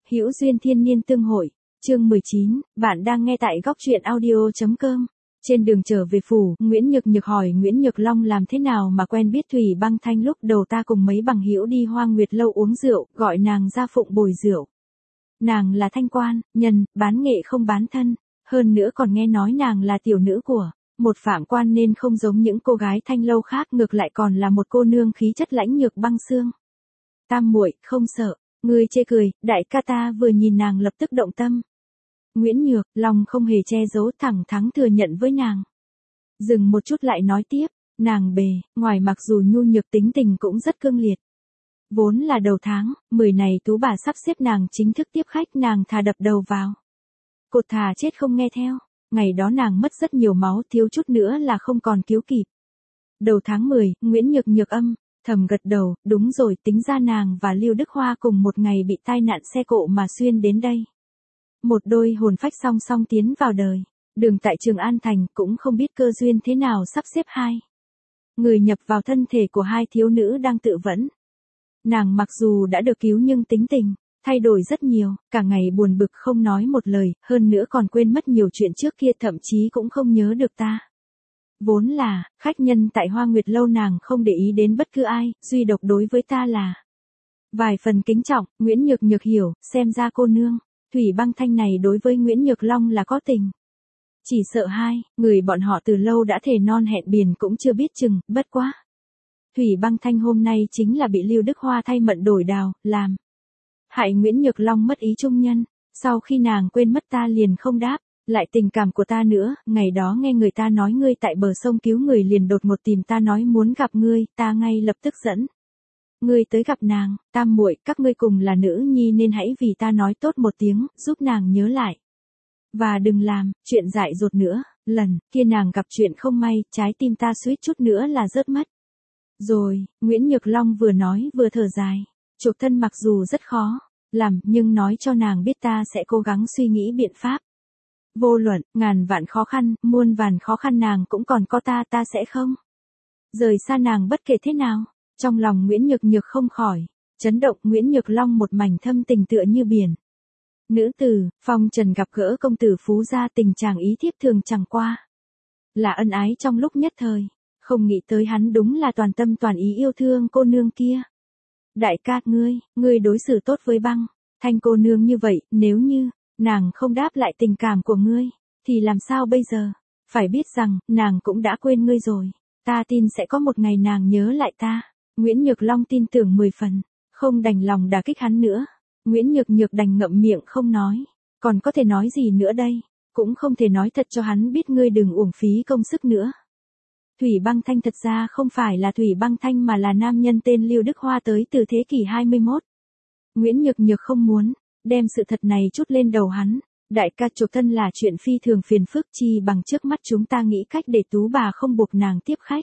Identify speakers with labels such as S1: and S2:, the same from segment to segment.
S1: Hữu duyên thiên niên tương hội, chương 19, bạn đang nghe tại góc truyện audio.com. Trên đường trở về phủ, Nguyễn Nhược Nhược hỏi Nguyễn Nhược Long làm thế nào mà quen biết Thủy Băng Thanh. Lúc đầu ta cùng mấy bằng hữu đi Hoa Nguyệt lâu uống rượu, gọi nàng ra phụng bồi rượu. Nàng là thanh quan, nhân, bán nghệ không bán thân, hơn nữa còn nghe nói nàng là tiểu nữ của một phạm quan nên không giống những cô gái thanh lâu khác, ngược lại còn là một cô nương khí chất lãnh nhược băng xương. Tam muội, không sợ. Ngươi chê cười, đại ca. Ta vừa nhìn nàng lập tức động tâm. Nguyễn Nhược Long không hề che giấu, thẳng thắn thừa nhận với nàng. Dừng một chút lại nói tiếp, nàng bề ngoài mặc dù nhu nhược tính tình cũng rất cương liệt. Vốn là đầu tháng 10 này Tú bà sắp xếp nàng chính thức tiếp khách, nàng thà đập đầu vào cột thà chết không nghe theo. Ngày đó nàng mất rất nhiều máu, thiếu chút nữa là không còn cứu kịp. Đầu tháng 10, Nguyễn Nhược Nhược thầm gật đầu, đúng rồi, tính ra nàng và Lưu Đức Hoa cùng một ngày bị tai nạn xe cộ mà xuyên đến đây. Một đôi hồn phách song song tiến vào đời. Đường tại Trường An Thành cũng không biết cơ duyên thế nào sắp xếp hai người nhập vào thân thể của hai thiếu nữ đang tự vẫn. Nàng mặc dù đã được cứu nhưng tính tình thay đổi rất nhiều, cả ngày buồn bực không nói một lời, hơn nữa còn quên mất nhiều chuyện trước kia, thậm chí cũng không nhớ được ta. Vốn là khách nhân tại Hoa Nguyệt lâu, nàng không để ý đến bất cứ ai, duy độc đối với ta là vài phần kính trọng. Nguyễn Nhược Nhược hiểu, xem ra cô nương Thủy Băng Thanh này đối với Nguyễn Nhược Long là có tình. Chỉ sợ hai người bọn họ từ lâu đã thề non hẹn biển cũng chưa biết chừng, bất quá Thủy Băng Thanh hôm nay chính là bị Lưu Đức Hoa thay mận đổi đào, làm hại Nguyễn Nhược Long mất ý trung nhân. Sau khi nàng quên mất ta liền không đáp lại tình cảm của ta nữa. Ngày đó nghe người ta nói ngươi tại bờ sông cứu người, liền đột ngột tìm ta nói muốn gặp ngươi, ta ngay lập tức dẫn ngươi tới gặp nàng. Tam muội, các ngươi cùng là nữ nhi nên hãy vì ta nói tốt một tiếng, giúp nàng nhớ lại và đừng làm chuyện dại dột nữa. Lần kia nàng gặp chuyện không may, trái tim ta suýt chút nữa là rớt mất rồi. Nguyễn Nhược Long vừa nói vừa thở dài. Chuộc thân mặc dù rất khó làm, nhưng nói cho nàng biết ta sẽ cố gắng suy nghĩ biện pháp. Vô luận ngàn vạn khó khăn, muôn vàn khó khăn, nàng cũng còn có ta, ta sẽ không rời xa nàng bất kể thế nào. Trong lòng Nguyễn Nhược Nhược không khỏi chấn động. Nguyễn Nhược Long một mảnh thâm tình tựa như biển. Nữ tử phong trần gặp gỡ công tử phú gia, tình chàng ý thiếp thường chẳng qua là ân ái trong lúc nhất thời, không nghĩ tới hắn đúng là toàn tâm toàn ý yêu thương cô nương kia. Đại ca, ngươi đối xử tốt với Băng Thanh cô nương như vậy, nếu như nàng không đáp lại tình cảm của ngươi, thì làm sao bây giờ? Phải biết rằng, nàng cũng đã quên ngươi rồi. Ta tin sẽ có một ngày nàng nhớ lại ta. Nguyễn Nhược Long tin tưởng 10 phần, không đành lòng đả kích hắn nữa. Nguyễn Nhược Nhược đành ngậm miệng không nói. Còn có thể nói gì nữa đây? Cũng không thể nói thật cho hắn biết, ngươi đừng uổng phí công sức nữa. Thủy Băng Thanh thật ra không phải là Thủy Băng Thanh mà là nam nhân tên Lưu Đức Hoa tới từ thế kỷ 21. Nguyễn Nhược Nhược không muốn đem sự thật này trút lên đầu hắn. Đại ca, chuộc thân là chuyện phi thường phiền phức, chi bằng trước mắt chúng ta nghĩ cách để Tú bà không buộc nàng tiếp khách.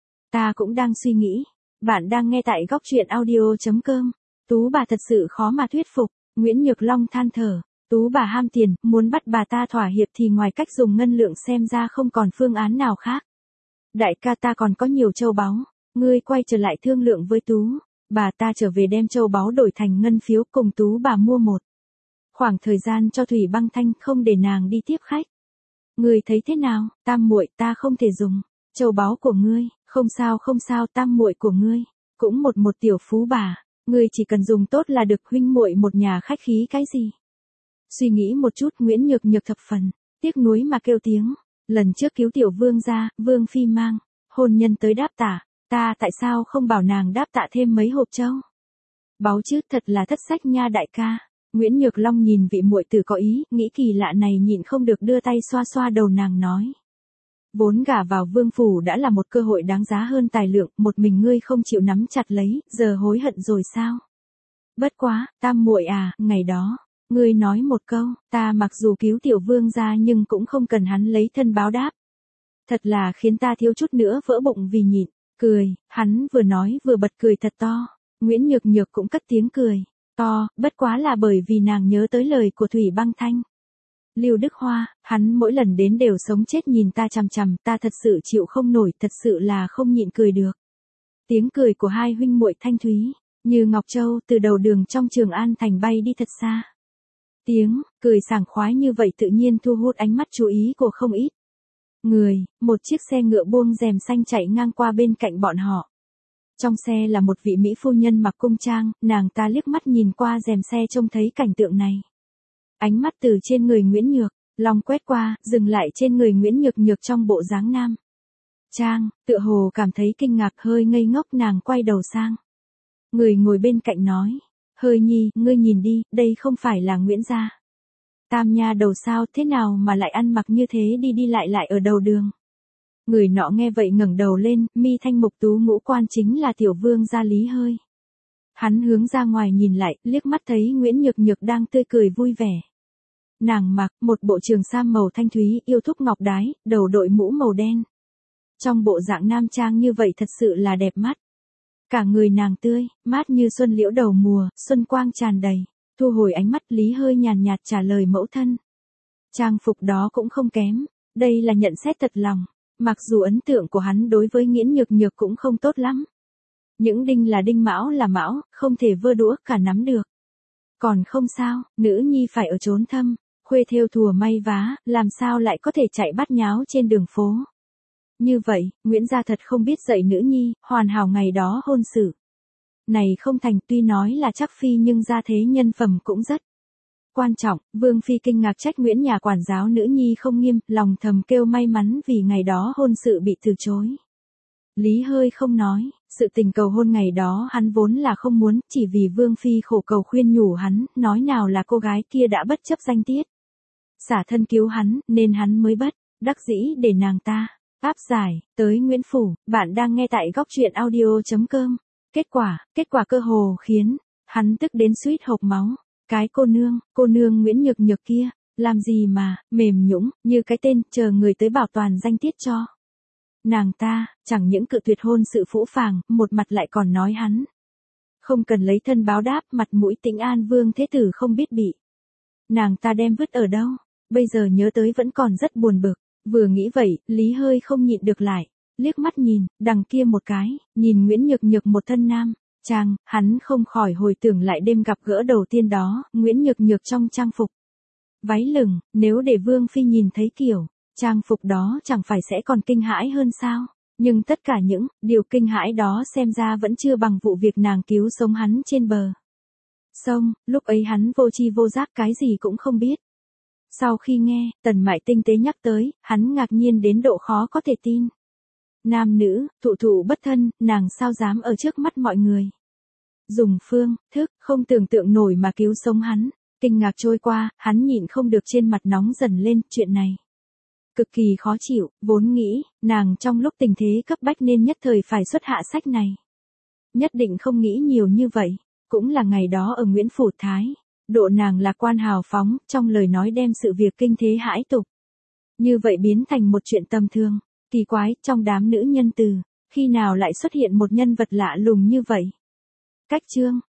S1: Ta cũng đang suy nghĩ. Bạn đang nghe tại góc truyện audio.com. Tú bà thật sự khó mà thuyết phục. Nguyễn Nhược Long than thở. Tú bà ham tiền, muốn bắt bà ta thỏa hiệp thì ngoài cách dùng ngân lượng xem ra không còn phương án nào khác. Đại ca, ta còn có nhiều châu báu. Ngươi quay trở lại thương lượng với Tú bà ta trở về đem châu báu đổi thành ngân phiếu, cùng Tú bà mua một khoảng thời gian cho Thủy Băng Thanh, không để nàng đi tiếp khách. Ngươi thấy thế nào? Tam muội, ta không thể dùng châu báu của ngươi. Không sao không sao, tam muội của ngươi cũng một tiểu phú bà, ngươi chỉ cần dùng tốt là được. Huynh muội một nhà khách khí cái gì? Suy nghĩ một chút, Nguyễn Nhược Nhược thập phần tiếc nuối mà kêu tiếng. Lần trước cứu tiểu vương gia, vương phi mang hôn nhân tới đáp tạ, ta tại sao không bảo nàng đáp tạ thêm mấy hộp châu báu chứ? Thật là thất sách nha đại ca. Nguyễn Nhược Long nhìn vị muội tử có ý, nghĩ kỳ lạ này, nhịn không được đưa tay xoa xoa đầu nàng nói. Vốn gả vào vương phủ đã là một cơ hội đáng giá hơn tài lượng, một mình ngươi không chịu nắm chặt lấy, giờ hối hận rồi sao? Bất quá, tam muội à, ngày đó ngươi nói một câu, ta mặc dù cứu tiểu vương gia nhưng cũng không cần hắn lấy thân báo đáp. Thật là khiến ta thiếu chút nữa vỡ bụng vì nhịn cười. Hắn vừa nói vừa bật cười thật to. Nguyễn Nhược Nhược cũng cất tiếng cười to, bất quá là bởi vì nàng nhớ tới lời của Thủy Băng Thanh. Lưu Đức Hoa, hắn mỗi lần đến đều sống chết nhìn ta chằm chằm, ta thật sự chịu không nổi, thật sự là không nhịn cười được. Tiếng cười của hai huynh muội thanh thúy như ngọc châu từ đầu đường trong Trường An Thành bay đi thật xa. Tiếng cười sảng khoái như vậy tự nhiên thu hút ánh mắt chú ý của không ít người, một chiếc xe ngựa buông rèm xanh chạy ngang qua bên cạnh bọn họ. Trong xe là một vị mỹ phu nhân mặc cung trang, nàng ta liếc mắt nhìn qua rèm xe trông thấy cảnh tượng này. Ánh mắt từ trên người Nguyễn Nhược, Long quét qua, dừng lại trên người Nguyễn Nhược Nhược trong bộ dáng nam trang, tựa hồ cảm thấy kinh ngạc hơi ngây ngốc nàng quay đầu sang. Người ngồi bên cạnh nói, Hơi Nhi, ngươi nhìn đi, đây không phải là Nguyễn gia Tam nha đầu sao, thế nào mà lại ăn mặc như thế đi đi lại lại ở đầu đường. Người nọ nghe vậy ngẩng đầu lên, mi thanh mục tú ngũ quan chính là tiểu vương gia Lý Hơi. Hắn hướng ra ngoài nhìn lại, liếc mắt thấy Nguyễn Nhược Nhược đang tươi cười vui vẻ. Nàng mặc một bộ trường sam màu thanh thúy, yêu thúc ngọc đái, đầu đội mũ màu đen. Trong bộ dạng nam trang như vậy thật sự là đẹp mắt. Cả người nàng tươi, mát như xuân liễu đầu mùa, xuân quang tràn đầy. Thu hồi ánh mắt, Lý Hơi nhàn nhạt trả lời mẫu thân. Trang phục đó cũng không kém, đây là nhận xét thật lòng. Mặc dù ấn tượng của hắn đối với Nguyễn Nhược Nhược cũng không tốt lắm. Những đinh là đinh, mão là mão, không thể vơ đũa cả nắm được. Còn không sao, nữ nhi phải ở chốn thâm, khuê thêu thùa may vá, làm sao lại có thể chạy bát nháo trên đường phố. Như vậy, Nguyễn gia thật không biết dạy nữ nhi, hoàn hảo ngày đó hôn sự. Này không thành, tuy nói là chắc phi nhưng gia thế nhân phẩm cũng rất quan trọng. Vương phi kinh ngạc trách Nguyễn nhà quản giáo nữ nhi không nghiêm, lòng thầm kêu may mắn vì ngày đó hôn sự bị từ chối. Lý Hơi không nói, sự tình cầu hôn ngày đó hắn vốn là không muốn, chỉ vì Vương phi khổ cầu khuyên nhủ hắn, nói nào là cô gái kia đã bất chấp danh tiết, xả thân cứu hắn, nên hắn mới bất đắc dĩ để nàng ta áp giải tới Nguyễn phủ. Bạn đang nghe tại góc truyện audio.com. Kết quả cơ hồ khiến hắn tức đến suýt hộc máu. Cái cô nương Nguyễn Nhược Nhược kia, làm gì mà mềm nhũn như cái tên, chờ người tới bảo toàn danh tiết cho. Nàng ta, chẳng những cự tuyệt hôn sự phũ phàng, một mặt lại còn nói hắn không cần lấy thân báo đáp, mặt mũi Tĩnh An Vương thế tử không biết bị nàng ta đem vứt ở đâu. Bây giờ nhớ tới vẫn còn rất buồn bực. Vừa nghĩ vậy, Lý Hơi không nhịn được lại, liếc mắt nhìn, đằng kia một cái, nhìn Nguyễn Nhược Nhược một thân nam trang, hắn không khỏi hồi tưởng lại đêm gặp gỡ đầu tiên đó, Nguyễn Nhược Nhược trong trang phục váy lửng, nếu để Vương phi nhìn thấy kiểu trang phục đó chẳng phải sẽ còn kinh hãi hơn sao? Nhưng tất cả những điều kinh hãi đó xem ra vẫn chưa bằng vụ việc nàng cứu sống hắn trên bờ sông, lúc ấy hắn vô tri vô giác cái gì cũng không biết. Sau khi nghe Tần Mại tinh tế nhắc tới, hắn ngạc nhiên đến độ khó có thể tin. Nam nữ, thụ bất thân, nàng sao dám ở trước mắt mọi người dùng phương thức không tưởng tượng nổi mà cứu sống hắn. Kinh ngạc trôi qua, hắn nhịn không được trên mặt nóng dần lên. Chuyện này cực kỳ khó chịu, vốn nghĩ nàng trong lúc tình thế cấp bách nên nhất thời phải xuất hạ sách này. Nhất định không nghĩ nhiều như vậy. Cũng là ngày đó ở Nguyễn Phủ Thái độ nàng lạc quan hào phóng, trong lời nói đem sự việc kinh thế hãi tục như vậy biến thành một chuyện tầm thường. Kỳ quái, trong đám nữ nhân từ khi nào lại xuất hiện một nhân vật lạ lùng như vậy. Cách chương